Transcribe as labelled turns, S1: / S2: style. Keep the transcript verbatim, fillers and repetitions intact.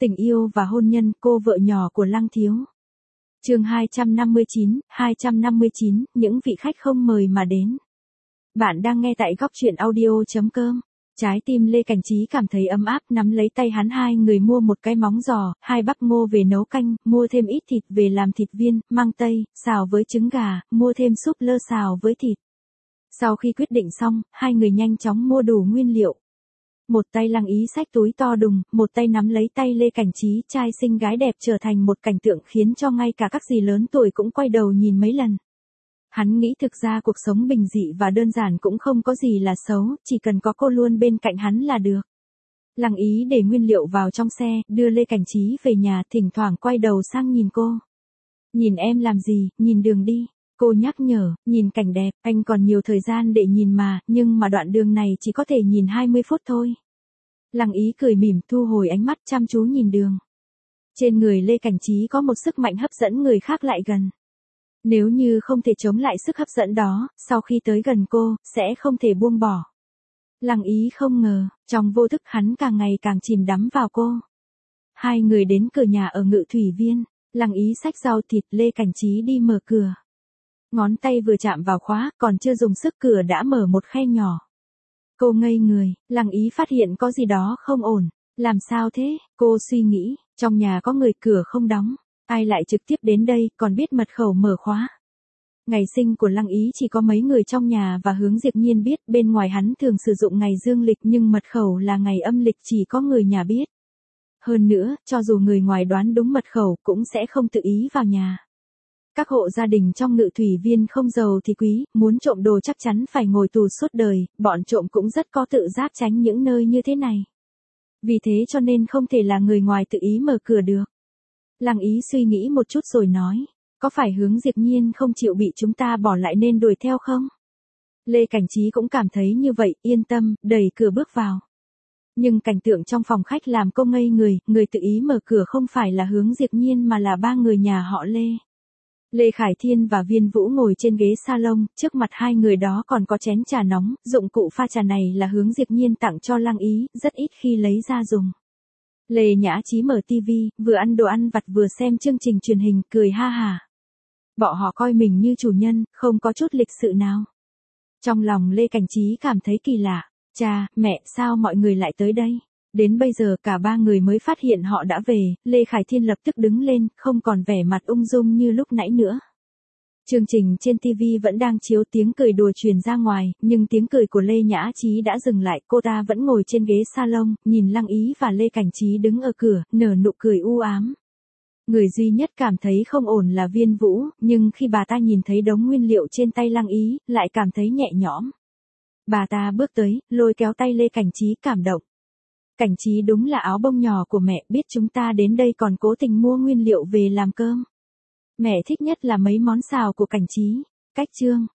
S1: Tình yêu và hôn nhân, cô vợ nhỏ của Lăng Thiếu. Chương hai trăm năm mươi chín, hai trăm năm mươi chín, những vị khách không mời mà đến. Bạn đang nghe tại góc truyện audio chấm com. Trái tim Lê Cảnh Trí cảm thấy ấm áp, nắm lấy tay hắn. Hai người mua một cái móng giò, hai bắp ngô về nấu canh, mua thêm ít thịt về làm thịt viên, măng tây, xào với trứng gà, mua thêm súp lơ xào với thịt. Sau khi quyết định xong, hai người nhanh chóng mua đủ nguyên liệu. Một tay Lăng Ý xách túi to đùng, một tay nắm lấy tay Lê Cảnh Trí, trai xinh gái đẹp trở thành một cảnh tượng khiến cho ngay cả các dì lớn tuổi cũng quay đầu nhìn mấy lần. Hắn nghĩ thực ra cuộc sống bình dị và đơn giản cũng không có gì là xấu, chỉ cần có cô luôn bên cạnh hắn là được. Lăng Ý để nguyên liệu vào trong xe, đưa Lê Cảnh Trí về nhà, thỉnh thoảng quay đầu sang nhìn cô. Nhìn em làm gì, nhìn đường đi. Cô nhắc nhở, nhìn cảnh đẹp, anh còn nhiều thời gian để nhìn mà, nhưng mà đoạn đường này chỉ có thể nhìn hai mươi phút thôi. Lăng Ý cười mỉm, thu hồi ánh mắt, chăm chú nhìn đường. Trên người Lê Cảnh Trí có một sức mạnh hấp dẫn người khác lại gần. Nếu như không thể chống lại sức hấp dẫn đó, sau khi tới gần cô, sẽ không thể buông bỏ. Lăng Ý không ngờ, trong vô thức hắn càng ngày càng chìm đắm vào cô. Hai người đến cửa nhà ở Ngự Thủy Viên, Lăng Ý xách rau thịt, Lê Cảnh Trí đi mở cửa. Ngón tay vừa chạm vào khóa, còn chưa dùng sức cửa đã mở một khe nhỏ. Cô ngây người, Lăng Ý phát hiện có gì đó không ổn. Làm sao thế? Cô suy nghĩ, trong nhà có người, cửa không đóng. Ai lại trực tiếp đến đây, còn biết mật khẩu mở khóa. Ngày sinh của Lăng Ý chỉ có mấy người trong nhà và Hướng Diệp Nhiên biết, bên ngoài hắn thường sử dụng ngày dương lịch nhưng mật khẩu là ngày âm lịch chỉ có người nhà biết. Hơn nữa, cho dù người ngoài đoán đúng mật khẩu cũng sẽ không tự ý vào nhà. Các hộ gia đình trong Ngự Thủy Viên không giàu thì quý, muốn trộm đồ chắc chắn phải ngồi tù suốt đời, bọn trộm cũng rất có tự giác tránh những nơi như thế này. Vì thế cho nên không thể là người ngoài tự ý mở cửa được. Lăng Ý suy nghĩ một chút rồi nói, có phải Hướng Diệp Nhiên không chịu bị chúng ta bỏ lại nên đuổi theo không? Lê Cảnh Trí cũng cảm thấy như vậy, yên tâm, đẩy cửa bước vào. Nhưng cảnh tượng trong phòng khách làm cô ngây người, người tự ý mở cửa không phải là Hướng Diệp Nhiên mà là ba người nhà họ Lê. Lê Khải Thiên và Viên Vũ ngồi trên ghế salon, trước mặt hai người đó còn có chén trà nóng, dụng cụ pha trà này là Hướng Diệp Nhiên tặng cho Lăng Ý, rất ít khi lấy ra dùng. Lê Nhã Trí mở tivi, vừa ăn đồ ăn vặt vừa xem chương trình truyền hình, cười ha hả. Bọn họ coi mình như chủ nhân, không có chút lịch sự nào. Trong lòng Lê Cảnh Trí cảm thấy kỳ lạ, cha, mẹ, sao mọi người lại tới đây? Đến bây giờ cả ba người mới phát hiện họ đã về, Lê Khải Thiên lập tức đứng lên, không còn vẻ mặt ung dung như lúc nãy nữa. Chương trình trên tivi vẫn đang chiếu, tiếng cười đùa truyền ra ngoài, nhưng tiếng cười của Lê Nhã Trí đã dừng lại, cô ta vẫn ngồi trên ghế salon, nhìn Lăng Ý và Lê Cảnh Trí đứng ở cửa, nở nụ cười u ám. Người duy nhất cảm thấy không ổn là Viên Vũ, nhưng khi bà ta nhìn thấy đống nguyên liệu trên tay Lăng Ý, lại cảm thấy nhẹ nhõm. Bà ta bước tới, lôi kéo tay Lê Cảnh Trí, cảm động. Cảnh Trí đúng là áo bông nhỏ của mẹ, biết chúng ta đến đây còn cố tình mua nguyên liệu về làm cơm. Mẹ thích nhất là mấy món xào của Cảnh Trí. Cách chương.